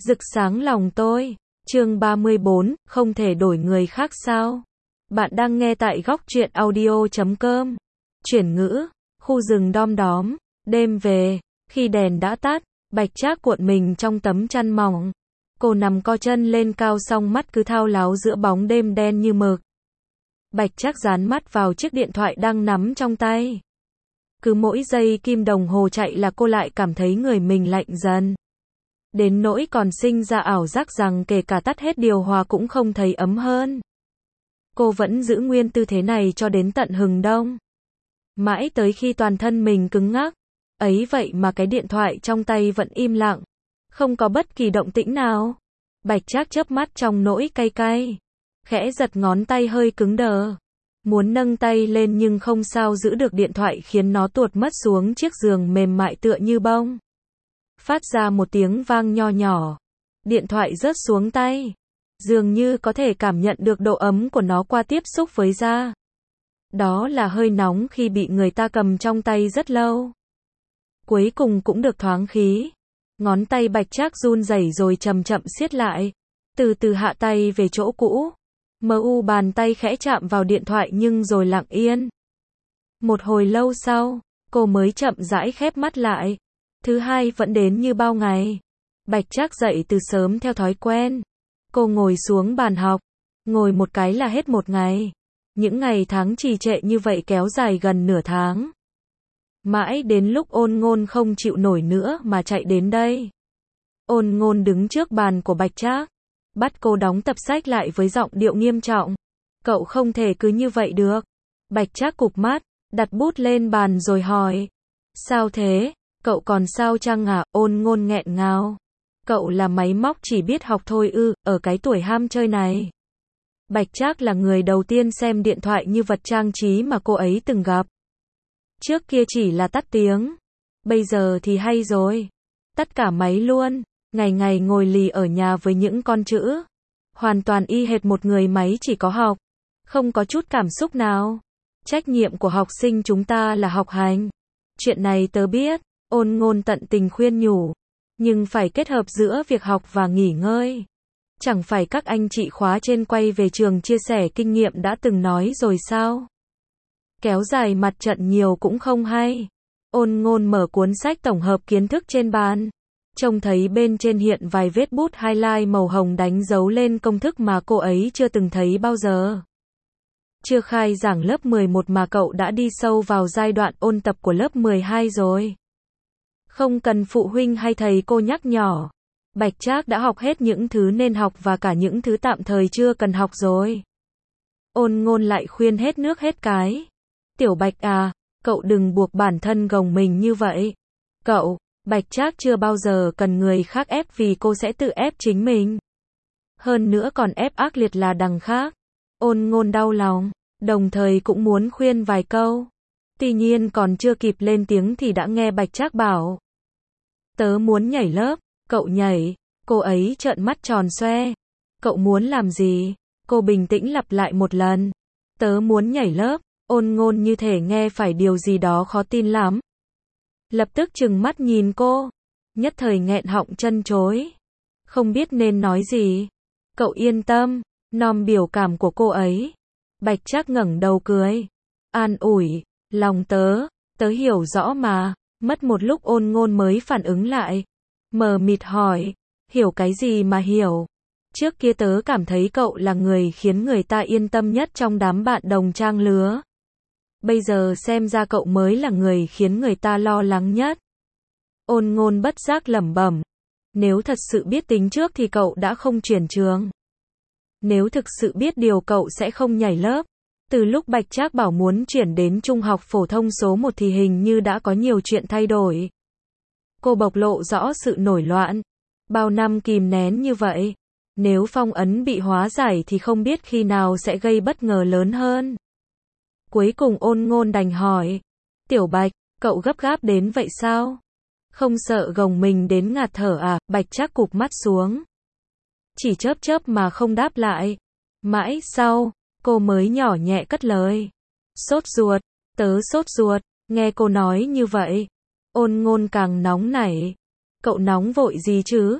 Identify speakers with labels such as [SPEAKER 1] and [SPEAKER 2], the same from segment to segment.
[SPEAKER 1] Rực sáng lòng tôi. Chương 34, không thể đổi người khác sao? Bạn đang nghe tại góc truyện audio.com. Chuyển ngữ, khu rừng đom đóm, đêm về, khi đèn đã tắt, Bạch Trác cuộn mình trong tấm chăn mỏng. Cô nằm co chân lên cao song mắt cứ thao láo giữa bóng đêm đen như mực. Bạch Trác dán mắt vào chiếc điện thoại đang nắm trong tay. Cứ mỗi giây kim đồng hồ chạy là cô lại cảm thấy người mình lạnh dần. Đến nỗi còn sinh ra ảo giác rằng kể cả tắt hết điều hòa cũng không thấy ấm hơn. Cô vẫn giữ nguyên tư thế này cho đến tận hừng đông. Mãi tới khi toàn thân mình cứng ngắc. Ấy vậy mà cái điện thoại trong tay vẫn im lặng. Không có bất kỳ động tĩnh nào. Bạch Trác chớp mắt trong nỗi cay cay. Khẽ giật ngón tay hơi cứng đờ. Muốn nâng tay lên nhưng không sao giữ được điện thoại khiến nó tuột mất xuống chiếc giường mềm mại tựa như bông. Phát ra một tiếng vang nho nhỏ. Điện thoại rớt xuống tay. Dường như có thể cảm nhận được độ ấm của nó qua tiếp xúc với da. Đó là hơi nóng khi bị người ta cầm trong tay rất lâu. Cuối cùng cũng được thoáng khí. Ngón tay Bạch Trác run rẩy rồi chậm chậm siết lại. Từ từ hạ tay về chỗ cũ. Bàn tay khẽ chạm vào điện thoại nhưng rồi lặng yên. Một hồi lâu sau, cô mới chậm rãi khép mắt lại. Thứ hai vẫn đến như bao ngày. Bạch Trác dậy từ sớm theo thói quen. Cô ngồi xuống bàn học. Ngồi một cái là hết một ngày. Những ngày tháng trì trệ như vậy kéo dài gần nửa tháng. Mãi đến lúc Ôn Ngôn không chịu nổi nữa mà chạy đến đây. Ôn Ngôn đứng trước bàn của Bạch Trác. Bắt cô đóng tập sách lại với giọng điệu nghiêm trọng. Cậu không thể cứ như vậy được. Bạch Trác cụp mắt, đặt bút lên bàn rồi hỏi. Sao thế? Cậu còn sao chăng à? Ôn Ngôn nghẹn ngào. Cậu là máy móc chỉ biết học thôi ư, ở cái tuổi ham chơi này. Bạch Trác là người đầu tiên xem điện thoại như vật trang trí mà cô ấy từng gặp. Trước kia chỉ là tắt tiếng. Bây giờ thì hay rồi. Tắt cả máy luôn. Ngày ngày ngồi lì ở nhà với những con chữ. Hoàn toàn y hệt một người máy chỉ có học. Không có chút cảm xúc nào. Trách nhiệm của học sinh chúng ta là học hành. Chuyện này tớ biết. Ôn Ngôn tận tình khuyên nhủ. Nhưng phải kết hợp giữa việc học và nghỉ ngơi. Chẳng phải các anh chị khóa trên quay về trường chia sẻ kinh nghiệm đã từng nói rồi sao? Kéo dài mặt trận nhiều cũng không hay. Ôn Ngôn mở cuốn sách tổng hợp kiến thức trên bàn. Trông thấy bên trên hiện vài vết bút highlight màu hồng đánh dấu lên công thức mà cô ấy chưa từng thấy bao giờ. Chưa khai giảng lớp 11 mà cậu đã đi sâu vào giai đoạn ôn tập của lớp 12 rồi. Không cần phụ huynh hay thầy cô nhắc nhở. Bạch Trác đã học hết những thứ nên học và cả những thứ tạm thời chưa cần học rồi. Ôn Ngôn lại khuyên hết nước hết cái. Tiểu Bạch à, cậu đừng buộc bản thân gồng mình như vậy. Bạch Trác chưa bao giờ cần người khác ép vì cô sẽ tự ép chính mình. Hơn nữa còn ép ác liệt là đằng khác. Ôn Ngôn đau lòng, đồng thời cũng muốn khuyên vài câu. Tuy nhiên còn chưa kịp lên tiếng thì đã nghe Bạch Trác bảo. Tớ muốn nhảy lớp, cậu nhảy. Cô ấy trợn mắt tròn xoe. Cậu muốn làm gì? Cô bình tĩnh lặp lại một lần. Tớ muốn nhảy lớp. Ôn Ngôn như thể nghe phải điều gì đó khó tin lắm. Lập tức trừng mắt nhìn cô. Nhất thời nghẹn họng chân chối. Không biết nên nói gì. Cậu yên tâm. Nom biểu cảm của cô ấy. Bạch Trác ngẩng đầu cười. An ủi. Lòng tớ hiểu rõ mà. Mất một lúc Ôn Ngôn mới phản ứng lại. Mờ mịt hỏi. Hiểu cái gì mà hiểu? Trước kia tớ cảm thấy cậu là người khiến người ta yên tâm nhất trong đám bạn đồng trang lứa. Bây giờ xem ra cậu mới là người khiến người ta lo lắng nhất. Ôn Ngôn bất giác lẩm bẩm. Nếu thật sự biết tính trước thì cậu đã không chuyển trường. Nếu thực sự biết điều cậu sẽ không nhảy lớp. Từ lúc Bạch Trác bảo muốn chuyển đến trung học phổ thông số 1 thì hình như đã có nhiều chuyện thay đổi. Cô bộc lộ rõ sự nổi loạn. Bao năm kìm nén như vậy. Nếu phong ấn bị hóa giải thì không biết khi nào sẽ gây bất ngờ lớn hơn. Cuối cùng Ôn Ngôn đành hỏi. Tiểu Bạch, cậu gấp gáp đến vậy sao? Không sợ gồng mình đến ngạt thở à? Bạch Trác cụp mắt xuống. Chỉ chớp mà không đáp lại. Mãi sau, cô mới nhỏ nhẹ cất lời. Sốt ruột, tớ sốt ruột. Nghe cô nói như vậy, Ôn Ngôn càng nóng nảy. Cậu nóng vội gì chứ?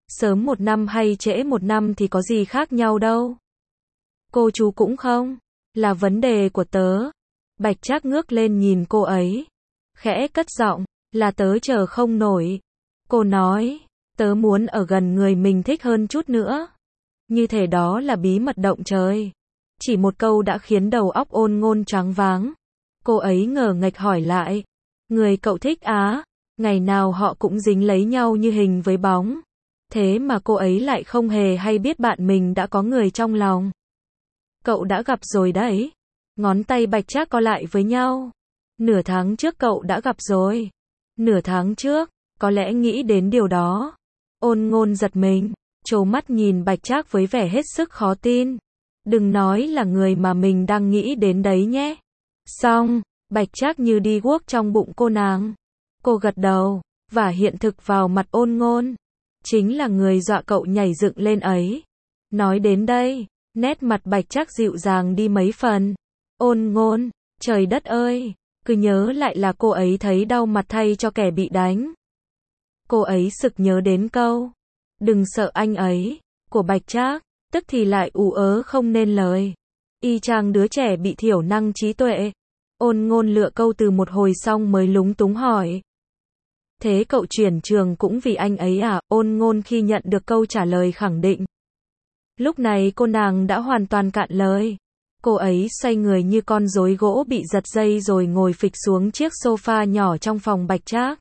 [SPEAKER 1] Sớm 1 năm hay trễ 1 năm thì có gì khác nhau đâu. Cô chú cũng không. Là vấn đề của tớ. Bạch Trác ngước lên nhìn cô ấy. Khẽ cất giọng, là tớ chờ không nổi. Cô nói, tớ muốn ở gần người mình thích hơn chút nữa. Như thể đó là bí mật động trời. Chỉ một câu đã khiến đầu óc Ôn Ngôn choáng váng. Cô ấy ngờ nghệch hỏi lại. Người cậu thích á? Ngày nào họ cũng dính lấy nhau như hình với bóng. Thế mà cô ấy lại không hề hay biết bạn mình đã có người trong lòng. Cậu đã gặp rồi đấy. Ngón tay Bạch Trác co lại với nhau. Nửa tháng trước cậu đã gặp rồi. Nửa tháng trước, có lẽ nghĩ đến điều đó. Ôn Ngôn giật mình, trố mắt nhìn Bạch Trác với vẻ hết sức khó tin. Đừng nói là người mà mình đang nghĩ đến đấy nhé. Xong, Bạch Trác như đi guốc trong bụng cô nàng. Cô gật đầu, và hiện thực vào mặt Ôn Ngôn. Chính là người dọa cậu nhảy dựng lên ấy. Nói đến đây, nét mặt Bạch Trác dịu dàng đi mấy phần. Ôn Ngôn, trời đất ơi, cứ nhớ lại là cô ấy thấy đau mặt thay cho kẻ bị đánh. Cô ấy sực nhớ đến câu, đừng sợ anh ấy, của Bạch Trác, tức thì lại ù ớ không nên lời. Y chang đứa trẻ bị thiểu năng trí tuệ. Ôn Ngôn lựa câu từ một hồi xong mới lúng túng hỏi. Thế cậu chuyển trường cũng vì anh ấy à? Ôn Ngôn khi nhận được câu trả lời khẳng định. Lúc này cô nàng đã hoàn toàn cạn lời. Cô ấy xoay người như con rối gỗ bị giật dây rồi ngồi phịch xuống chiếc sofa nhỏ trong phòng Bạch Trác.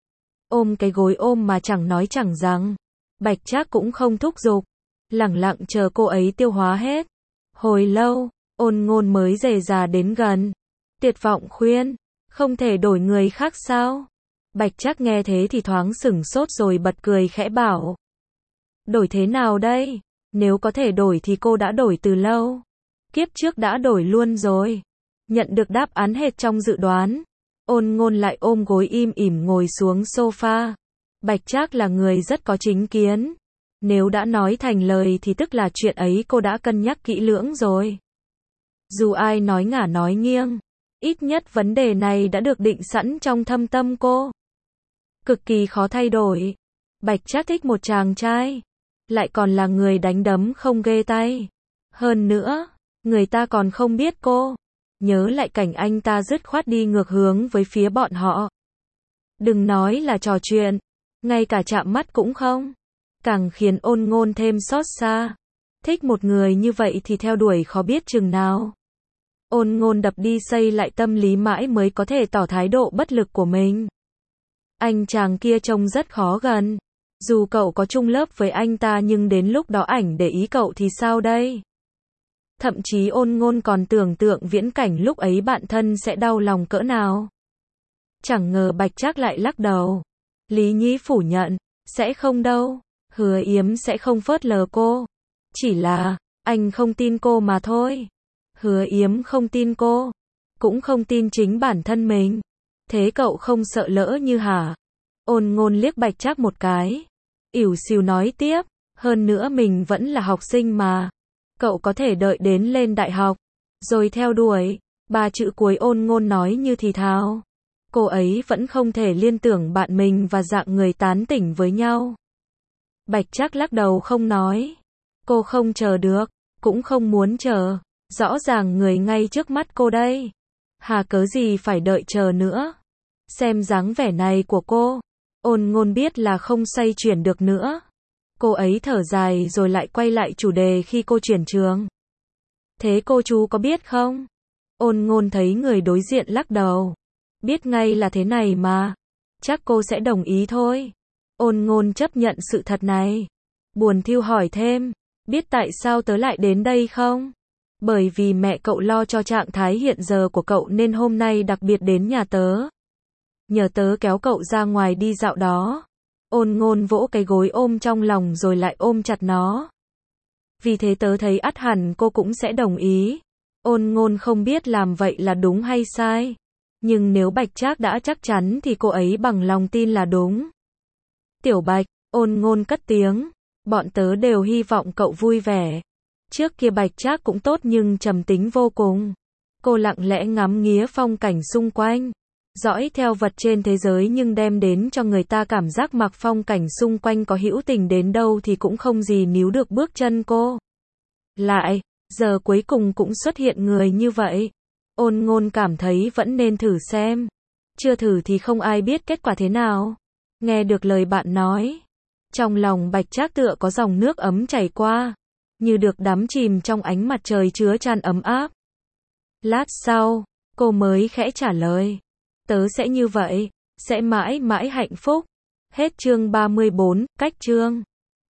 [SPEAKER 1] Ôm cái gối ôm mà chẳng nói chẳng rằng. Bạch Trác cũng không thúc giục. Lẳng lặng chờ cô ấy tiêu hóa hết. Hồi lâu, Ôn Ngôn mới dè dà đến gần. Tuyệt vọng khuyên. Không thể đổi người khác sao? Bạch Trác nghe thế thì thoáng sửng sốt rồi bật cười khẽ bảo. Đổi thế nào đây? Nếu có thể đổi thì cô đã đổi từ lâu. Kiếp trước đã đổi luôn rồi. Nhận được đáp án hệt trong dự đoán. Ôn Ngôn lại ôm gối im ỉm ngồi xuống sofa. Bạch Trác là người rất có chính kiến. Nếu đã nói thành lời thì tức là chuyện ấy cô đã cân nhắc kỹ lưỡng rồi. Dù ai nói ngả nói nghiêng, ít nhất vấn đề này đã được định sẵn trong thâm tâm cô. Cực kỳ khó thay đổi. Bạch Trác thích một chàng trai, lại còn là người đánh đấm không ghê tay. Hơn nữa, người ta còn không biết cô. Nhớ lại cảnh anh ta dứt khoát đi ngược hướng với phía bọn họ. Đừng nói là trò chuyện, ngay cả chạm mắt cũng không. Càng khiến Ôn Ngôn thêm xót xa. Thích một người như vậy thì theo đuổi khó biết chừng nào. Ôn Ngôn đập đi xây lại tâm lý mãi mới có thể tỏ thái độ bất lực của mình. Anh chàng kia trông rất khó gần. Dù cậu có chung lớp với anh ta nhưng đến lúc đó ảnh để ý cậu thì sao đây? Thậm chí Ôn Ngôn còn tưởng tượng viễn cảnh lúc ấy bạn thân sẽ đau lòng cỡ nào. Chẳng ngờ Bạch Trác lại lắc đầu. Lý Nhĩ phủ nhận, sẽ không đâu. Hứa Yếm sẽ không phớt lờ cô. Chỉ là, anh không tin cô mà thôi. Hứa Yếm không tin cô. Cũng không tin chính bản thân mình. Thế cậu không sợ lỡ như hả? Ôn Ngôn liếc Bạch Trác một cái. Ỉu xìu nói tiếp. Hơn nữa mình vẫn là học sinh mà. Cậu có thể đợi đến lên đại học. Rồi theo đuổi. 3 chữ cuối Ôn Ngôn nói như thì thào. Cô ấy vẫn không thể liên tưởng bạn mình và dạng người tán tỉnh với nhau. Bạch Trác lắc đầu không nói. Cô không chờ được. Cũng không muốn chờ. Rõ ràng người ngay trước mắt cô đây. Hà cớ gì phải đợi chờ nữa. Xem dáng vẻ này của cô. Ôn Ngôn biết là không xoay chuyển được nữa. Cô ấy thở dài rồi lại quay lại chủ đề khi cô chuyển trường. Thế cô chú có biết không? Ôn Ngôn thấy người đối diện lắc đầu. Biết ngay là thế này mà. Chắc cô sẽ đồng ý thôi. Ôn Ngôn chấp nhận sự thật này. Buồn thiu hỏi thêm. Biết tại sao tớ lại đến đây không? Bởi vì mẹ cậu lo cho trạng thái hiện giờ của cậu nên hôm nay đặc biệt đến nhà tớ. Nhờ tớ kéo cậu ra ngoài đi dạo đó. Ôn Ngôn vỗ cái gối ôm trong lòng rồi lại ôm chặt nó. Vì thế tớ thấy ắt hẳn cô cũng sẽ đồng ý. Ôn Ngôn không biết làm vậy là đúng hay sai. Nhưng nếu Bạch Trác đã chắc chắn thì cô ấy bằng lòng tin là đúng. Tiểu Bạch, Ôn Ngôn cất tiếng. Bọn tớ đều hy vọng cậu vui vẻ. Trước kia Bạch Trác cũng tốt nhưng trầm tính vô cùng. Cô lặng lẽ ngắm nghía phong cảnh xung quanh. Dõi theo vật trên thế giới nhưng đem đến cho người ta cảm giác mặc phong cảnh xung quanh có hữu tình đến đâu thì cũng không gì níu được bước chân cô. Lại, giờ cuối cùng cũng xuất hiện người như vậy. Ôn Ngôn cảm thấy vẫn nên thử xem. Chưa thử thì không ai biết kết quả thế nào. Nghe được lời bạn nói, trong lòng Bạch Trác tựa có dòng nước ấm chảy qua, như được đắm chìm trong ánh mặt trời chứa chan ấm áp. Lát sau, cô mới khẽ trả lời. Tớ sẽ như vậy, sẽ mãi mãi hạnh phúc. Hết chương 34, cách chương.